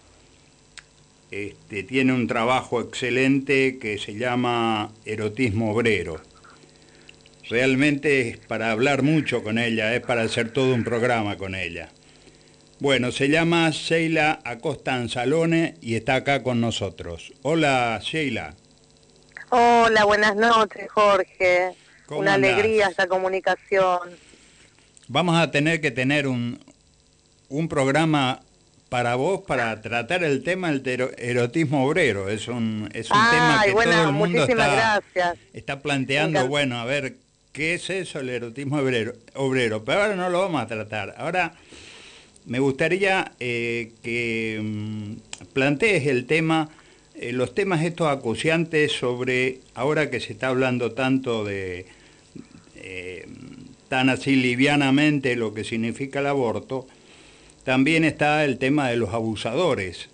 este, tiene un trabajo excelente que se llama Erotismo Obrero. Realmente es para hablar mucho con ella, es para hacer todo un programa con ella. Bueno, se llama Sheila Acosta Anzalone y está acá con nosotros. Hola, Sheila. Hola, buenas noches, Jorge. Una andás? Alegría esta comunicación. Vamos a tener que tener un, un programa para vos para tratar el tema del erotismo obrero. Es un, es un Ay, tema que bueno, todo el mundo muchísimas está, gracias. está planteando, bueno, a ver, ¿qué es eso el erotismo obrero? obrero? Pero ahora no lo vamos a tratar. Ahora me gustaría eh, que mm, plantees el tema, eh, los temas estos acuciantes sobre, ahora que se está hablando tanto de, eh, tan así livianamente lo que significa el aborto, también está el tema de los abusadores.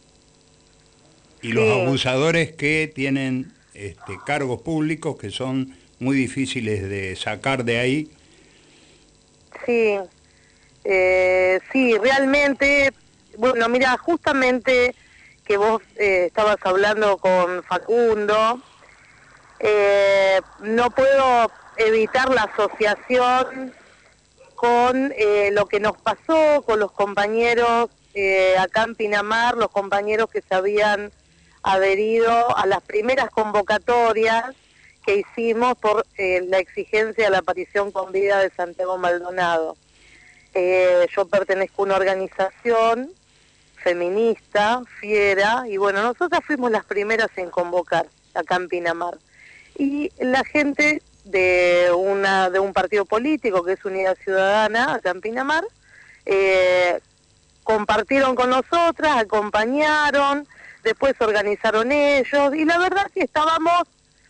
Y sí. Los abusadores que tienen este, cargos públicos que son muy difíciles de sacar de ahí. Sí. Eh, sí, realmente, bueno, mira, justamente que vos eh, estabas hablando con Facundo, eh, no puedo evitar la asociación con eh, lo que nos pasó con los compañeros eh, acá en Pinamar, los compañeros que se habían adherido a las primeras convocatorias que hicimos por eh, la exigencia de la aparición con vida de Santiago Maldonado. Eh, yo pertenezco a una organización feminista, fiera, y bueno, nosotras fuimos las primeras en convocar acá en Pinamar. Y la gente de una de un partido político que es Unidad Ciudadana acá en Pinamar, eh, compartieron con nosotras, acompañaron, después organizaron ellos, y la verdad que estábamos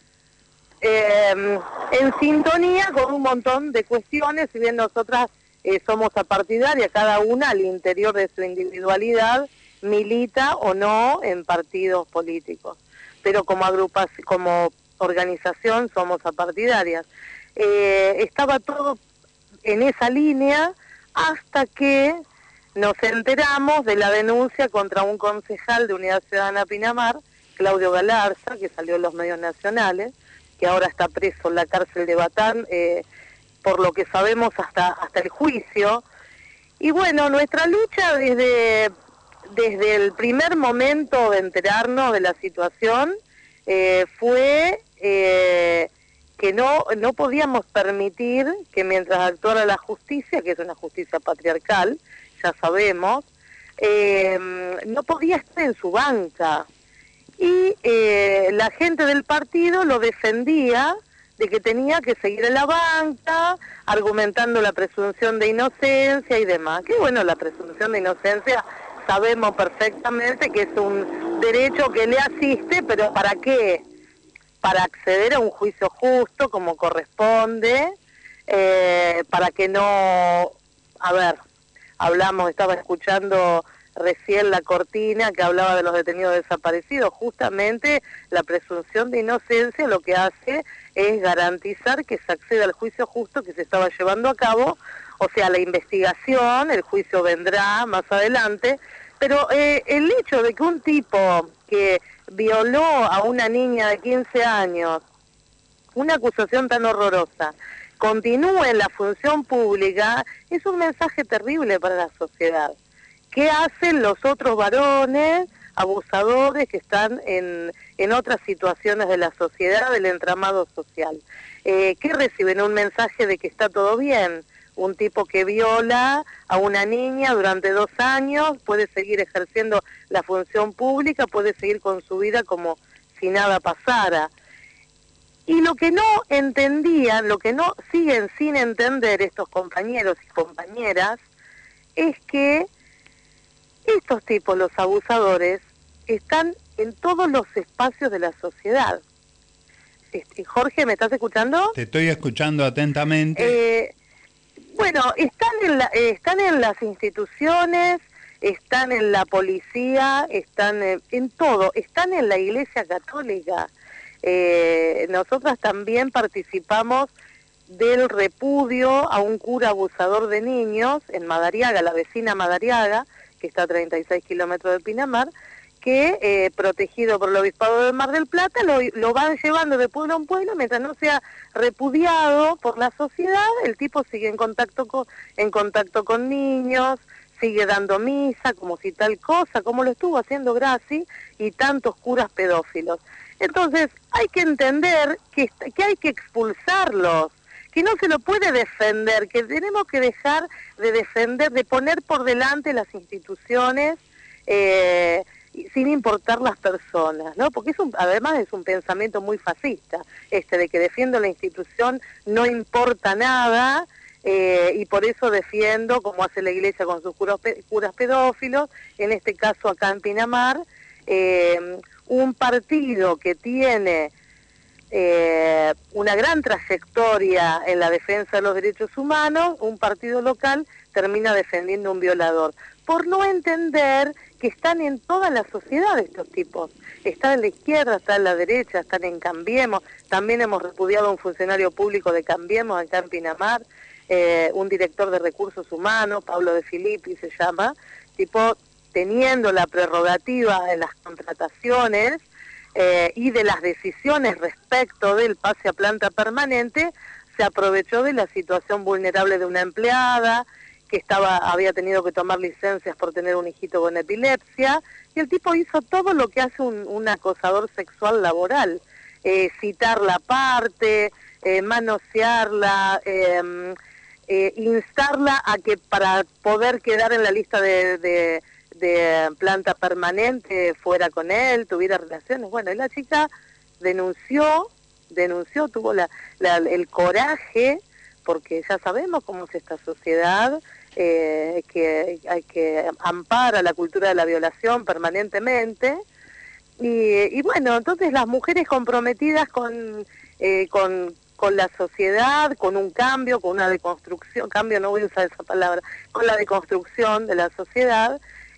eh, en sintonía con un montón de cuestiones, si bien nosotras Eh, somos apartidarias, cada una al interior de su individualidad milita o no en partidos políticos, pero como agrupación, como organización somos apartidarias. Eh, estaba todo en esa línea hasta que nos enteramos de la denuncia contra un concejal de Unidad Ciudadana Pinamar, Claudio Galarza, que salió en los medios nacionales, que ahora está preso en la cárcel de Batán, eh, por lo que sabemos hasta hasta el juicio. Y bueno, nuestra lucha desde, desde el primer momento de enterarnos de la situación eh, fue eh, que no, no podíamos permitir que mientras actuara la justicia, que es una justicia patriarcal, ya sabemos, eh, no podía estar en su banca. Y eh, la gente del partido lo defendía de que tenía que seguir en la banca, argumentando la presunción de inocencia y demás. Que bueno, la presunción de inocencia sabemos perfectamente que es un derecho que le asiste, pero ¿para qué? Para acceder a un juicio justo como corresponde, eh, para que no, a ver, hablamos, estaba escuchando recién la cortina que hablaba de los detenidos desaparecidos. Justamente la presunción de inocencia lo que hace es garantizar que se acceda al juicio justo que se estaba llevando a cabo, o sea, la investigación, el juicio vendrá más adelante, pero eh, el hecho de que un tipo que violó a una niña de quince años, una acusación tan horrorosa, continúe en la función pública, es un mensaje terrible para la sociedad. ¿Qué hacen los otros varones abusadores que están en, en otras situaciones de la sociedad, del entramado social? Eh, ¿Qué reciben? Un mensaje de que está todo bien. Un tipo que viola a una niña durante dos años puede seguir ejerciendo la función pública, puede seguir con su vida como si nada pasara. Y lo que no entendían, lo que no siguen sin entender estos compañeros y compañeras, es que estos tipos, los abusadores, están en todos los espacios de la sociedad. Este, Jorge, ¿me estás escuchando? Te estoy escuchando atentamente. Eh, bueno, están en, la, eh, están en las instituciones, están en la policía, están en, en todo, están en la Iglesia Católica. Eh, nosotras también participamos del repudio a un cura abusador de niños en Madariaga, la vecina Madariaga, que está a treinta y seis kilómetros de Pinamar, que eh, protegido por el Obispado de Mar del Plata, lo, lo van llevando de pueblo en pueblo, mientras no sea repudiado por la sociedad, el tipo sigue en contacto con, en contacto con niños, sigue dando misa, como si tal cosa, como lo estuvo haciendo Grassi y tantos curas pedófilos. Entonces, hay que entender que, que hay que expulsarlos, que no se lo puede defender, que tenemos que dejar de defender, de poner por delante las instituciones, eh, sin importar las personas, ¿no? Porque es un, además es un pensamiento muy fascista, este de que defiendo la institución, no importa nada, eh, y por eso defiendo, como hace la Iglesia con sus curas, curas pedófilos, en este caso acá en Pinamar, eh, un partido que tiene eh, una gran trayectoria en la defensa de los derechos humanos, un partido local termina defendiendo a un violador, por no entender que están en toda la sociedad estos tipos. Están en la izquierda, están en la derecha, están en Cambiemos. También hemos repudiado a un funcionario público de Cambiemos acá en Pinamar, eh, un director de recursos humanos, Pablo de Filippi se llama, tipo teniendo la prerrogativa de las contrataciones eh, y de las decisiones respecto del pase a planta permanente, se aprovechó de la situación vulnerable de una empleada que estaba había tenido que tomar licencias por tener un hijito con epilepsia, y el tipo hizo todo lo que hace un, un acosador sexual laboral, eh, citarla aparte, eh, manosearla, eh, eh, instarla a que para poder quedar en la lista de, de, de planta permanente fuera con él, tuviera relaciones. Bueno, y la chica denunció, denunció, tuvo la, la, el coraje, porque ya sabemos cómo es esta sociedad, eh, que hay que ampara la cultura de la violación permanentemente, y, y bueno, entonces las mujeres comprometidas con, eh, con, con la sociedad, con un cambio, con una deconstrucción, cambio no voy a usar esa palabra, con la deconstrucción de la sociedad,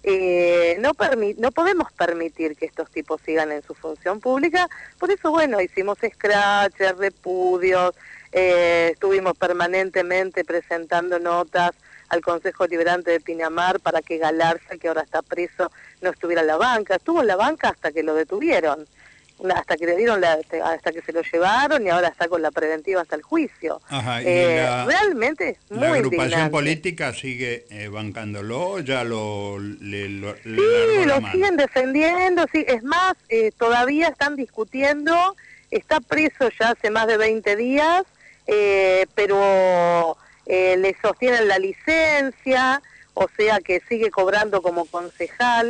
eh, no, permi no podemos permitir que estos tipos sigan en su función pública. Por eso, bueno, hicimos scratches, repudios, eh, estuvimos permanentemente presentando notas al Consejo Liberante de Pinamar para que Galarza, que ahora está preso, no estuviera en la banca. Estuvo en la banca hasta que lo detuvieron, hasta que le dieron la, hasta que se lo llevaron, y ahora está con la preventiva hasta el juicio. Ajá, y eh, la, realmente muy la agrupación indignante. política sigue eh, bancándolo, ya lo le, lo, le Sí, lo mano. siguen defendiendo, sí, es más, eh, todavía están discutiendo, está preso ya hace más de veinte días, eh, pero eh, le sostienen la licencia, o sea que sigue cobrando como concejal,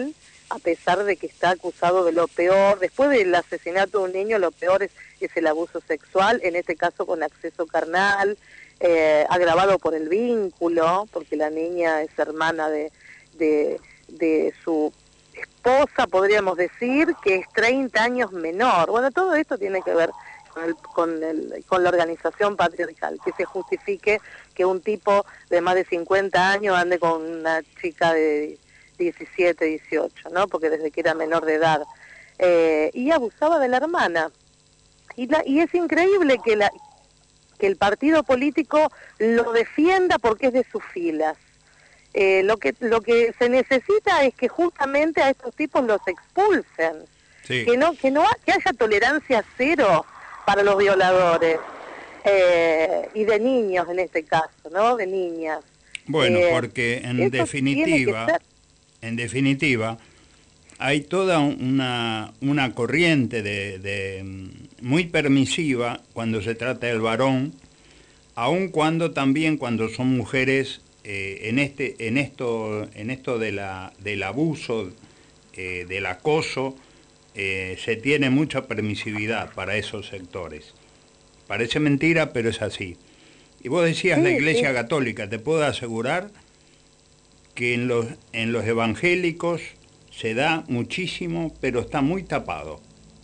a pesar de que está acusado de lo peor. Después del asesinato de un niño, lo peor es, es el abuso sexual, en este caso con acceso carnal, eh, agravado por el vínculo, porque la niña es hermana de, de, de su esposa, podríamos decir, que es treinta años menor. Bueno, todo esto tiene que ver con, el, con, el, con la organización patriarcal, que se justifique que un tipo de más de cincuenta años ande con una chica de diecisiete, dieciocho, ¿no? Porque desde que era menor de edad. Eh, y abusaba de la hermana. Y, la, y es increíble que, la, que el partido político lo defienda porque es de sus filas. Eh, lo que lo que se necesita es que justamente a estos tipos los expulsen. Sí. Que no que no que haya tolerancia cero para los violadores. Eh, y de niños en este caso, ¿no? De niñas. Bueno, eh, porque en definitiva... En definitiva, hay toda una, una corriente de, de muy permisiva cuando se trata del varón, aun cuando también cuando son mujeres, eh, en este en esto en esto de la, del abuso, eh, del acoso, eh, se tiene mucha permisividad para esos sectores. Parece mentira, pero es así. Y vos decías sí, la Iglesia sí. Católica, te puedo asegurar que en los, en los evangélicos se da muchísimo, pero está muy tapado.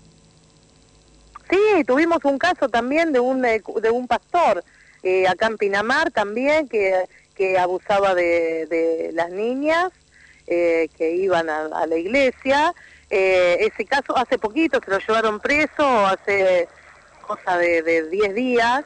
Sí, tuvimos un caso también de un de un pastor eh, acá en Pinamar también que, que abusaba de, de las niñas eh, que iban a, a la iglesia. Eh, ese caso hace poquito se lo llevaron preso, hace cosa de, de diez días.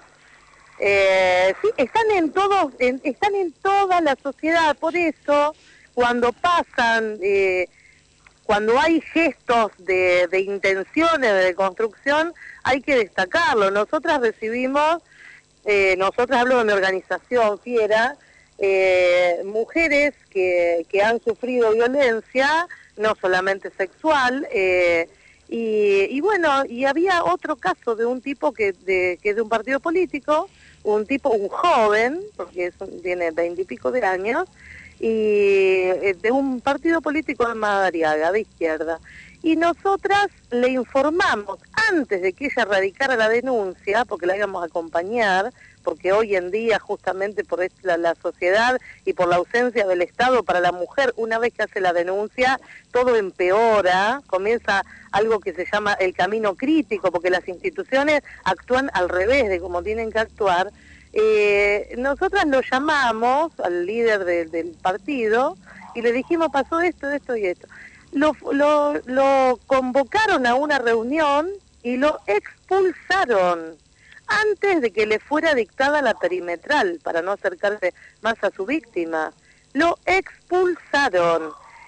Eh, sí, están en todos, en, están en toda la sociedad, por eso cuando pasan, eh, cuando hay gestos de, de intenciones de construcción, hay que destacarlo. Nosotras recibimos, eh, nosotras hablo de mi organización, Fiera, eh, mujeres que, que han sufrido violencia, no solamente sexual, eh, y, y bueno, y había otro caso de un tipo que, de, que es de un partido político, un tipo, un joven, porque es, tiene veintipico de años, y de un partido político de Madariaga, de izquierda. Y nosotras le informamos, antes de que ella radicara la denuncia, porque la íbamos a acompañar, porque hoy en día, justamente por la, la sociedad y por la ausencia del Estado para la mujer, una vez que hace la denuncia, todo empeora, comienza algo que se llama el camino crítico, porque las instituciones actúan al revés de cómo tienen que actuar. Eh, nosotras lo llamamos al líder de, del partido y le dijimos, pasó esto, esto y esto. Lo, lo, lo convocaron a una reunión y lo expulsaron antes de que le fuera dictada la perimetral para no acercarse más a su víctima. Lo expulsaron.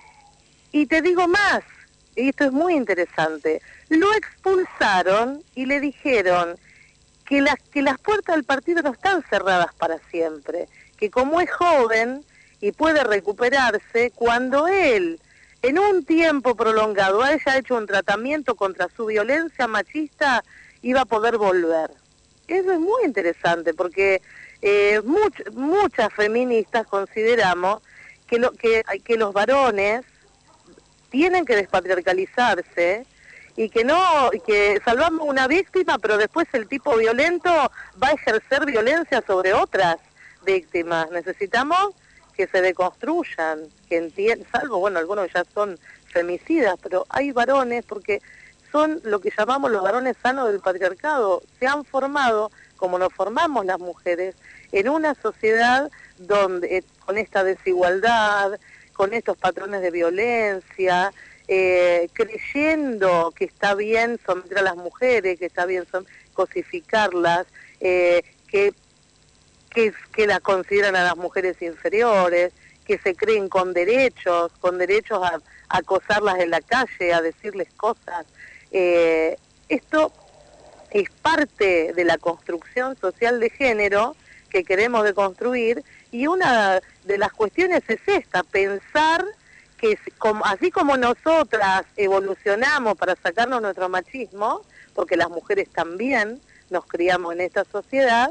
Y te digo más, y esto es muy interesante, lo expulsaron y le dijeron que las, que las puertas del partido no están cerradas para siempre, que como es joven y puede recuperarse, cuando él en un tiempo prolongado haya hecho un tratamiento contra su violencia machista, iba a poder volver. Eso es muy interesante porque eh, much, muchas feministas consideramos que, lo, que, que los varones tienen que despatriarcalizarse y que no, que salvamos una víctima, pero después el tipo violento va a ejercer violencia sobre otras víctimas. Necesitamos que se deconstruyan, que entiendan, salvo, bueno, algunos ya son femicidas, pero hay varones, porque son lo que llamamos los varones sanos del patriarcado, se han formado, como nos formamos las mujeres, en una sociedad donde, con esta desigualdad, con estos patrones de violencia, eh, creyendo que está bien someter a las mujeres, que está bien cosificarlas, eh, que, que, que las consideran a las mujeres inferiores, que se creen con derechos, con derechos a, a acosarlas en la calle, a decirles cosas. Eh, esto es parte de la construcción social de género que queremos deconstruir, y una de las cuestiones es esta, pensar que como, así como nosotras evolucionamos para sacarnos nuestro machismo, porque las mujeres también nos criamos en esta sociedad,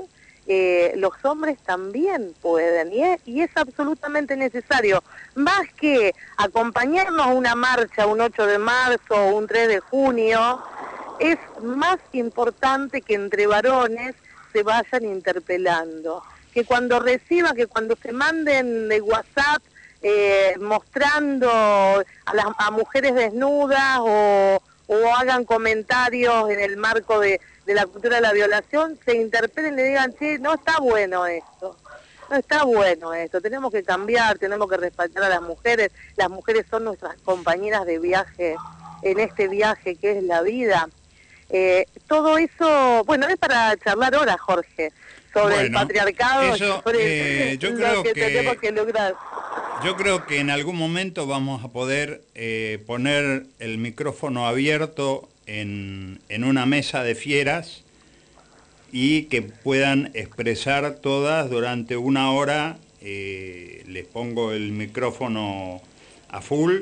eh, los hombres también pueden, y es, y es absolutamente necesario, más que acompañarnos a una marcha un ocho de marzo o un tres de junio, es más importante que entre varones se vayan interpelando, que cuando reciban, que cuando se manden de WhatsApp eh, mostrando a las a mujeres desnudas o, o hagan comentarios en el marco de, de la cultura de la violación, se interpelen y le digan, che, no está bueno esto, no está bueno esto, tenemos que cambiar, tenemos que respetar a las mujeres, las mujeres son nuestras compañeras de viaje, en este viaje que es la vida. Eh, todo eso, bueno, es para charlar ahora, Jorge, sobre bueno, el patriarcado, eso, sobre eh, yo lo creo que, que tenemos que lograr. Yo creo que en algún momento vamos a poder eh, poner el micrófono abierto en, en una mesa de fieras y que puedan expresar todas durante una hora. Eh, les pongo el micrófono a full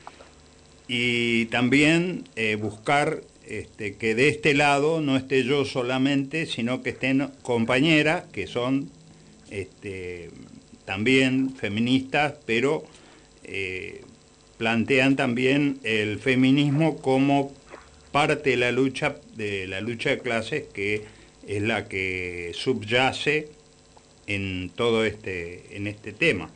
y también eh, buscar este, que de este lado no esté yo solamente, sino que estén compañeras que son este, también feministas, pero eh, plantean también el feminismo como parte de la lucha de la lucha de clases, que es la que subyace en todo este en este tema.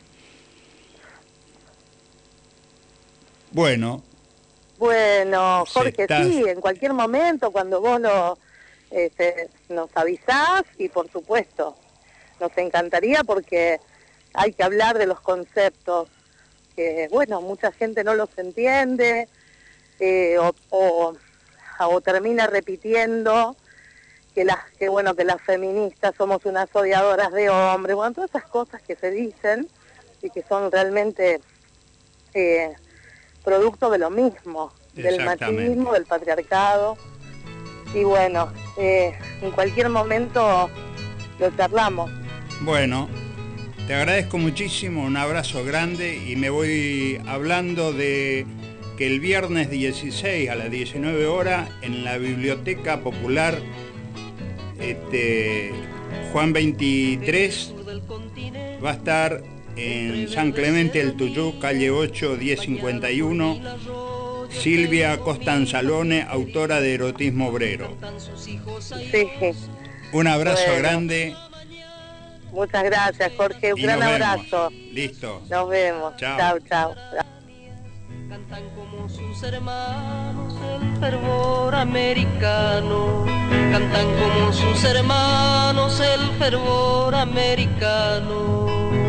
Bueno. Bueno, Jorge, estás... sí, en cualquier momento, cuando vos lo, este, nos avisás, y por supuesto, nos encantaría porque hay que hablar de los conceptos, que bueno, mucha gente no los entiende, eh, o, o, o termina repitiendo que las que bueno que las feministas somos unas odiadoras de hombres, bueno, todas esas cosas que se dicen y que son realmente eh, producto de lo mismo, del machismo, del patriarcado, y bueno, eh, en cualquier momento lo charlamos. Bueno, te agradezco muchísimo, un abrazo grande, y me voy hablando de que el viernes dieciséis a las diecinueve horas en la Biblioteca Popular este, Juan veintitrés va a estar en San Clemente el Tuyú, calle ocho, diez cincuenta y uno, Silvia Costanzalone, autora de Erotismo Obrero. Sí. Un abrazo bueno. grande. Muchas gracias, Jorge. Un y gran nos abrazo. Vemos. Listo. Nos vemos. Chao. Chao, chao. Cantan como sus hermanos el fervor americano. Cantan como sus hermanos el fervor americano.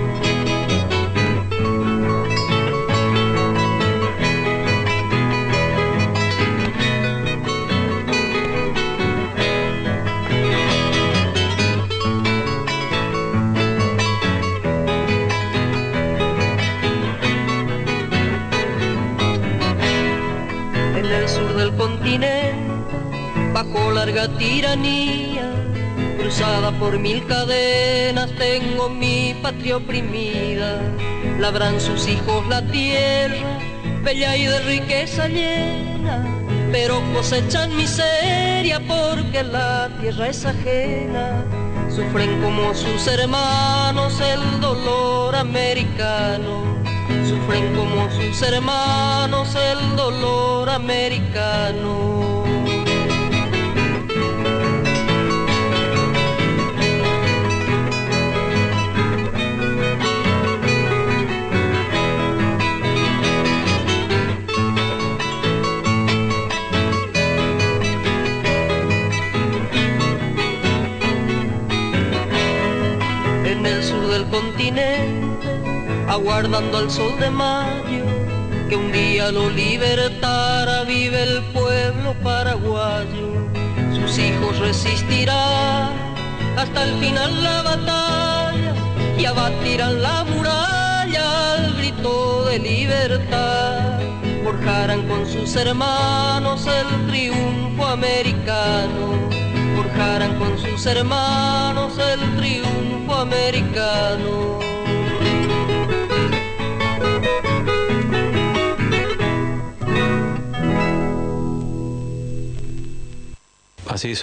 En el sur del continente, bajo larga tiranía, cruzada por mil cadenas, tengo mi patria oprimida. Labran sus hijos la tierra, bella y de riqueza llena, pero cosechan miseria porque la tierra es ajena. Sufren como sus hermanos el dolor americano. Sufren como sus hermanos el dolor americano. En el sur del continente, aguardando al sol de mayo, que un día lo libertara, vive el pueblo paraguayo. Sus hijos resistirán hasta el final la batalla y abatirán la muralla al grito de libertad. Forjarán con sus hermanos el triunfo americano. Forjarán con sus hermanos el triunfo americano. Así es.